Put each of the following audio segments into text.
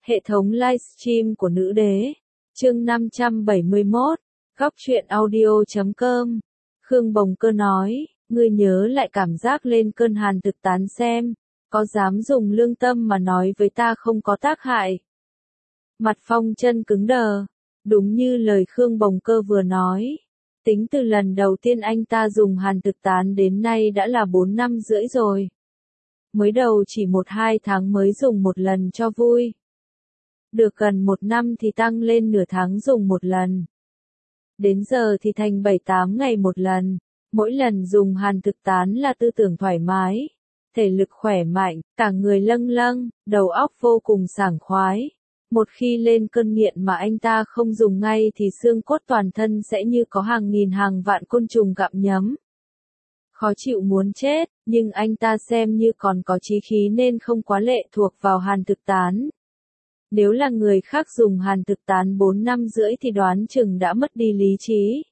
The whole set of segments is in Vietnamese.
Hệ thống livestream của nữ đế. Chương 571. Góc truyện audio.com. Khương Bồng Cơ nói, ngươi nhớ lại cảm giác lên cơn hàn thực tán xem, có dám dùng lương tâm mà nói với ta không có tác hại. Mặt Phong Chân cứng đờ, đúng như lời Khương Bồng Cơ vừa nói. Tính từ lần đầu tiên anh ta dùng hàn thực tán đến nay đã là 4 năm rưỡi rồi. Mới đầu chỉ 1-2 tháng mới dùng một lần cho vui. Được gần 1 năm thì tăng lên nửa tháng dùng một lần. Đến giờ thì thành 7-8 ngày một lần. Mỗi lần dùng hàn thực tán là tư tưởng thoải mái, thể lực khỏe mạnh, cả người lâng lâng, đầu óc vô cùng sảng khoái. Một khi lên cơn nghiện mà anh ta không dùng ngay thì xương cốt toàn thân sẽ như có hàng nghìn hàng vạn côn trùng gặm nhấm. Khó chịu muốn chết, nhưng anh ta xem như còn có chí khí nên không quá lệ thuộc vào hàn thực tán. Nếu là người khác dùng hàn thực tán 4 năm rưỡi thì đoán chừng đã mất đi lý trí.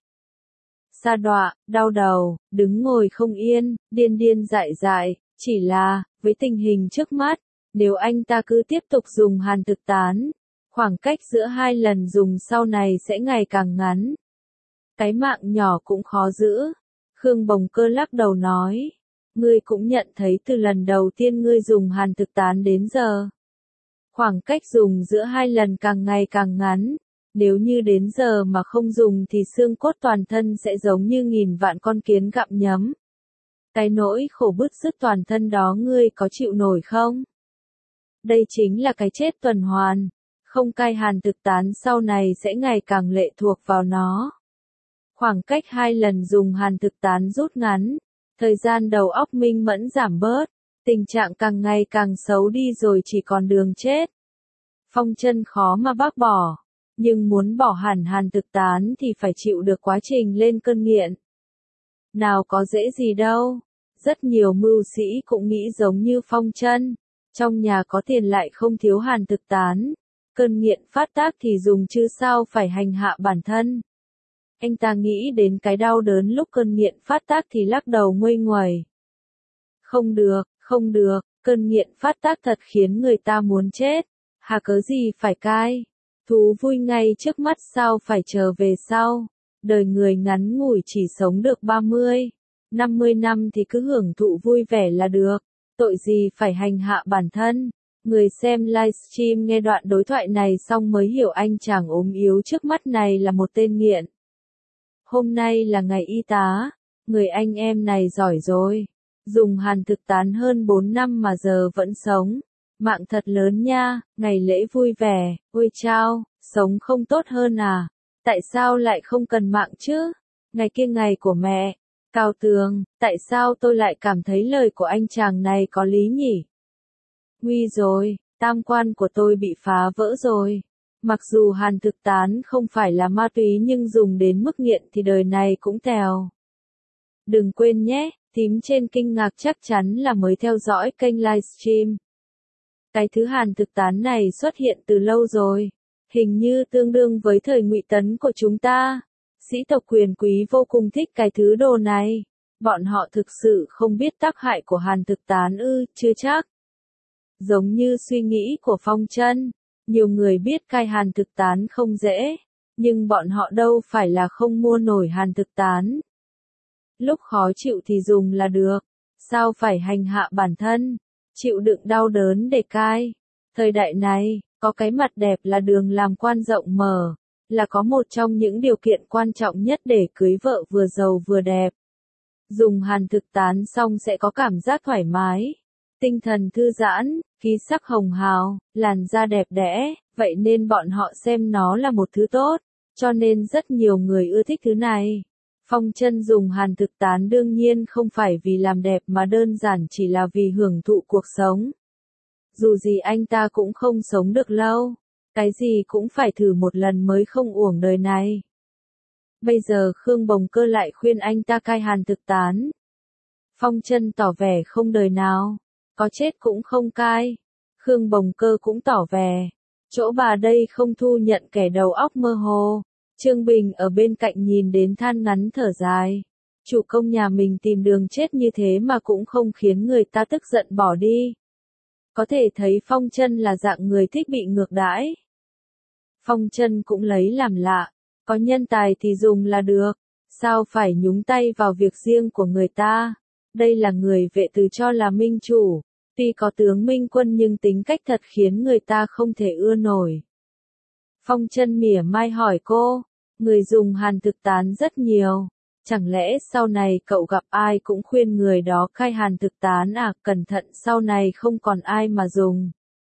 Sa đọa, đau đầu, đứng ngồi không yên, điên điên dại dại, chỉ là, với tình hình trước mắt, nếu anh ta cứ tiếp tục dùng hàn thực tán, khoảng cách giữa 2 lần dùng sau này sẽ ngày càng ngắn. Cái mạng nhỏ cũng khó giữ. Khương Bồng Cơ lắc đầu nói, ngươi cũng nhận thấy từ lần đầu tiên ngươi dùng hàn thực tán đến giờ. Khoảng cách dùng giữa 2 lần càng ngày càng ngắn. Nếu như đến giờ mà không dùng thì xương cốt toàn thân sẽ giống như nghìn vạn con kiến gặm nhấm. Cái nỗi khổ bứt rứt toàn thân đó ngươi có chịu nổi không? Đây chính là cái chết tuần hoàn. Không cai hàn thực tán sau này sẽ ngày càng lệ thuộc vào nó. Khoảng cách 2 lần dùng hàn thực tán rút ngắn. Thời gian đầu óc minh mẫn giảm bớt. Tình trạng càng ngày càng xấu đi rồi chỉ còn đường chết. Phong Chân khó mà bác bỏ. Nhưng muốn bỏ hẳn hàn thực tán thì phải chịu được quá trình lên cơn nghiện. Nào có dễ gì đâu. Rất nhiều mưu sĩ cũng nghĩ giống như Phong Chân. Trong nhà có tiền lại không thiếu hàn thực tán. Cơn nghiện phát tác thì dùng chứ sao phải hành hạ bản thân. Anh ta nghĩ đến cái đau đớn lúc cơn nghiện phát tác thì lắc đầu nguây nguẩy. Không được, cơn nghiện phát tác thật khiến người ta muốn chết. Hà cớ gì phải cai. Thú vui ngay trước mắt sao phải chờ về sau. Đời người ngắn ngủi chỉ sống được 30-50 năm thì cứ hưởng thụ vui vẻ là được. Tội gì phải hành hạ bản thân. Người xem livestream nghe đoạn đối thoại này xong mới hiểu anh chàng ốm yếu trước mắt này là một tên nghiện. Hôm nay là ngày y tá. Người anh em này giỏi rồi. Dùng hàn thực tán hơn 4 năm mà giờ vẫn sống. Mạng thật lớn nha, ngày lễ vui vẻ, ôi chao, sống không tốt hơn à? Tại sao lại không cần mạng chứ? Ngày kia ngày của mẹ. Cao Tường, tại sao tôi lại cảm thấy lời của anh chàng này có lý nhỉ? Nguy rồi, tam quan của tôi bị phá vỡ rồi. Mặc dù hàn thực tán không phải là ma túy nhưng dùng đến mức nghiện thì đời này cũng tèo. Đừng quên nhé, thím trên kinh ngạc chắc chắn là mới theo dõi kênh livestream. Cái thứ hàn thực tán này xuất hiện từ lâu rồi, hình như tương đương với thời Ngụy Tấn của chúng ta. Sĩ tộc quyền quý vô cùng thích cái thứ đồ này. Bọn họ thực sự không biết tác hại của hàn thực tán ư, chưa chắc. Giống như suy nghĩ của Phong Chân, nhiều người biết cai hàn thực tán không dễ, nhưng bọn họ đâu phải là không mua nổi hàn thực tán. Lúc khó chịu thì dùng là được, sao phải hành hạ bản thân, chịu đựng đau đớn để cai. Thời đại này, có cái mặt đẹp là đường làm quan rộng mở, là có một trong những điều kiện quan trọng nhất để cưới vợ vừa giàu vừa đẹp. Dùng hàn thực tán xong sẽ có cảm giác thoải mái, tinh thần thư giãn, khí sắc hồng hào, làn da đẹp đẽ, vậy nên bọn họ xem nó là một thứ tốt, cho nên rất nhiều người ưa thích thứ này. Phong Chân dùng hàn thực tán đương nhiên không phải vì làm đẹp mà đơn giản chỉ là vì hưởng thụ cuộc sống. Dù gì anh ta cũng không sống được lâu, cái gì cũng phải thử một lần mới không uổng đời này. Bây giờ Khương Bồng Cơ lại khuyên anh ta cai hàn thực tán. Phong Chân tỏ vẻ không đời nào, có chết cũng không cai. Khương Bồng Cơ cũng tỏ vẻ, chỗ bà đây không thu nhận kẻ đầu óc mơ hồ. Trương Bình ở bên cạnh nhìn đến than ngắn thở dài. Chủ công nhà mình tìm đường chết như thế mà cũng không khiến người ta tức giận bỏ đi. Có thể thấy Phong Chân là dạng người thích bị ngược đãi. Phong Chân cũng lấy làm lạ, có nhân tài thì dùng là được, sao phải nhúng tay vào việc riêng của người ta. Đây là người vệ từ cho là minh chủ, tuy có tướng minh quân nhưng tính cách thật khiến người ta không thể ưa nổi. Phong Chân mỉa mai hỏi cô, người dùng Hàn thực tán rất nhiều, chẳng lẽ sau này cậu gặp ai cũng khuyên người đó khai Hàn thực tán à, cẩn thận sau này không còn ai mà dùng.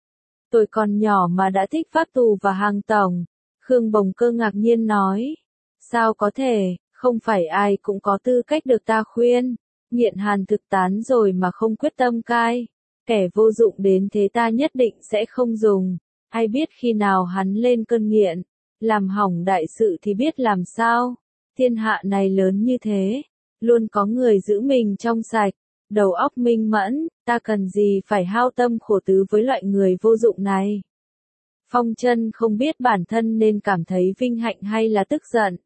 Tôi còn nhỏ mà đã thích pháp tù và hàng tổng. Khương Bồng Cơ ngạc nhiên nói. Sao có thể, không phải ai cũng có tư cách được ta khuyên. Nghiện Hàn thực tán rồi mà không quyết tâm cai. Kẻ vô dụng đến thế ta nhất định sẽ không dùng. Ai biết khi nào hắn lên cơn nghiện. Làm hỏng đại sự thì biết làm sao. Thiên hạ này lớn như thế. Luôn có người giữ mình trong sạch. Đầu óc minh mẫn, ta cần gì phải hao tâm khổ tứ với loại người vô dụng này. Phong Chân không biết bản thân nên cảm thấy vinh hạnh hay là tức giận.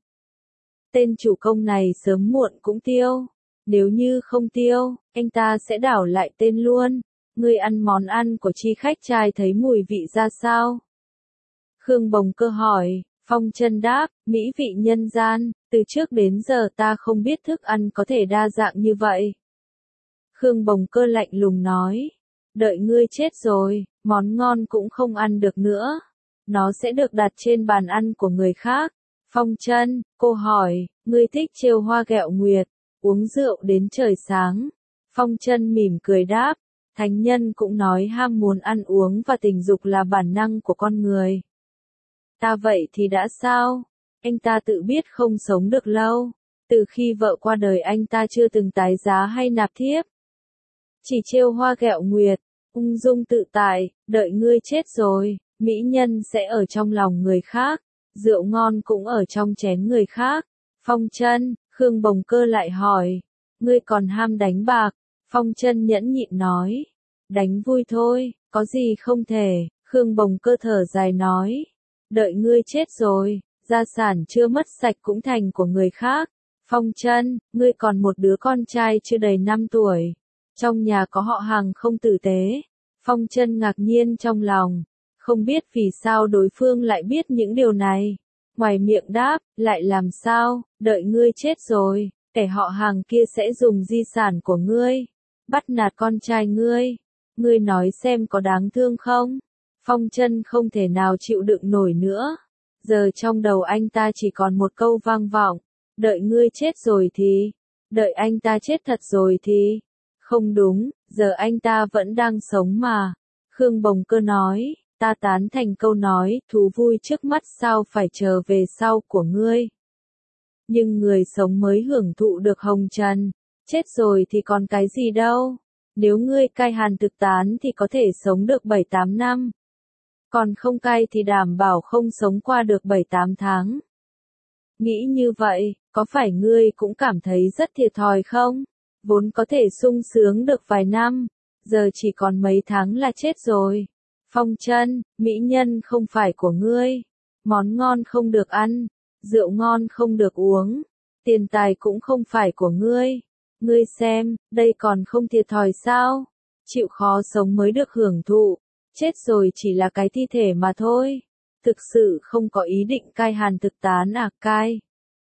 Tên chủ công này sớm muộn cũng tiêu. Nếu như không tiêu, anh ta sẽ đảo lại tên luôn. Ngươi ăn món ăn của chi khách trai thấy mùi vị ra sao? Khương Bồng Cơ hỏi. Phong Chân đáp, mỹ vị nhân gian, từ trước đến giờ ta không biết thức ăn có thể đa dạng như vậy. Khương Bồng Cơ lạnh lùng nói, đợi ngươi chết rồi, món ngon cũng không ăn được nữa. Nó sẽ được đặt trên bàn ăn của người khác. Phong Chân, cô hỏi, ngươi thích trêu hoa ghẹo nguyệt, uống rượu đến trời sáng. Phong Chân mỉm cười đáp, thánh nhân cũng nói ham muốn ăn uống và tình dục là bản năng của con người. Ta vậy thì đã sao? Anh ta tự biết không sống được lâu. Từ khi vợ qua đời anh ta chưa từng tái giá hay nạp thiếp. Chỉ trêu hoa ghẹo nguyệt, ung dung tự tại, đợi ngươi chết rồi, mỹ nhân sẽ ở trong lòng người khác, rượu ngon cũng ở trong chén người khác. Phong Chân, Khương Bồng Cơ lại hỏi, ngươi còn ham đánh bạc? Phong Chân nhẫn nhịn nói, đánh vui thôi, có gì không thể. Khương Bồng Cơ thở dài nói, đợi ngươi chết rồi, gia sản chưa mất sạch cũng thành của người khác. Phong Chân, ngươi còn một đứa con trai chưa đầy 5 tuổi. Trong nhà có họ hàng không tử tế. Phong Chân ngạc nhiên trong lòng, không biết vì sao đối phương lại biết những điều này. Ngoài miệng đáp, lại làm sao, đợi ngươi chết rồi, kẻ họ hàng kia sẽ dùng di sản của ngươi, bắt nạt con trai ngươi. Ngươi nói xem có đáng thương không? Phong Chân không thể nào chịu đựng nổi nữa. Giờ trong đầu anh ta chỉ còn một câu vang vọng, đợi ngươi chết rồi thì, đợi anh ta chết thật rồi thì. Không đúng, giờ anh ta vẫn đang sống mà. Khương Bồng Cơ nói, ta tán thành câu nói, thú vui trước mắt sao phải chờ về sau của ngươi. Nhưng người sống mới hưởng thụ được hồng trần, chết rồi thì còn cái gì đâu. Nếu ngươi cai Hàn thực tán thì có thể sống được 7-8 năm. Còn không cai thì đảm bảo không sống qua được 7-8 tháng. Nghĩ như vậy, có phải ngươi cũng cảm thấy rất thiệt thòi không? Vốn có thể sung sướng được vài năm, giờ chỉ còn mấy tháng là chết rồi. Phong Chân, mỹ nhân không phải của ngươi, món ngon không được ăn, rượu ngon không được uống, tiền tài cũng không phải của ngươi. Ngươi xem, đây còn không thiệt thòi sao? Chịu khó sống mới được hưởng thụ, chết rồi chỉ là cái thi thể mà thôi. Thực sự không có ý định cai Hàn thực tán à? Cai.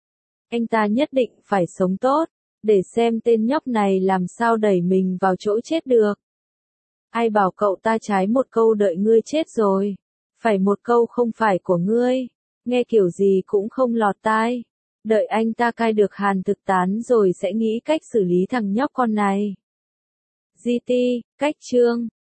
Anh ta nhất định phải sống tốt, để xem tên nhóc này làm sao đẩy mình vào chỗ chết được. Ai bảo cậu ta trái một câu đợi ngươi chết rồi, phải một câu không phải của ngươi, nghe kiểu gì cũng không lọt tai. Đợi anh ta cai được Hàn thực tán rồi sẽ nghĩ cách xử lý thằng nhóc con này. GT, cách chương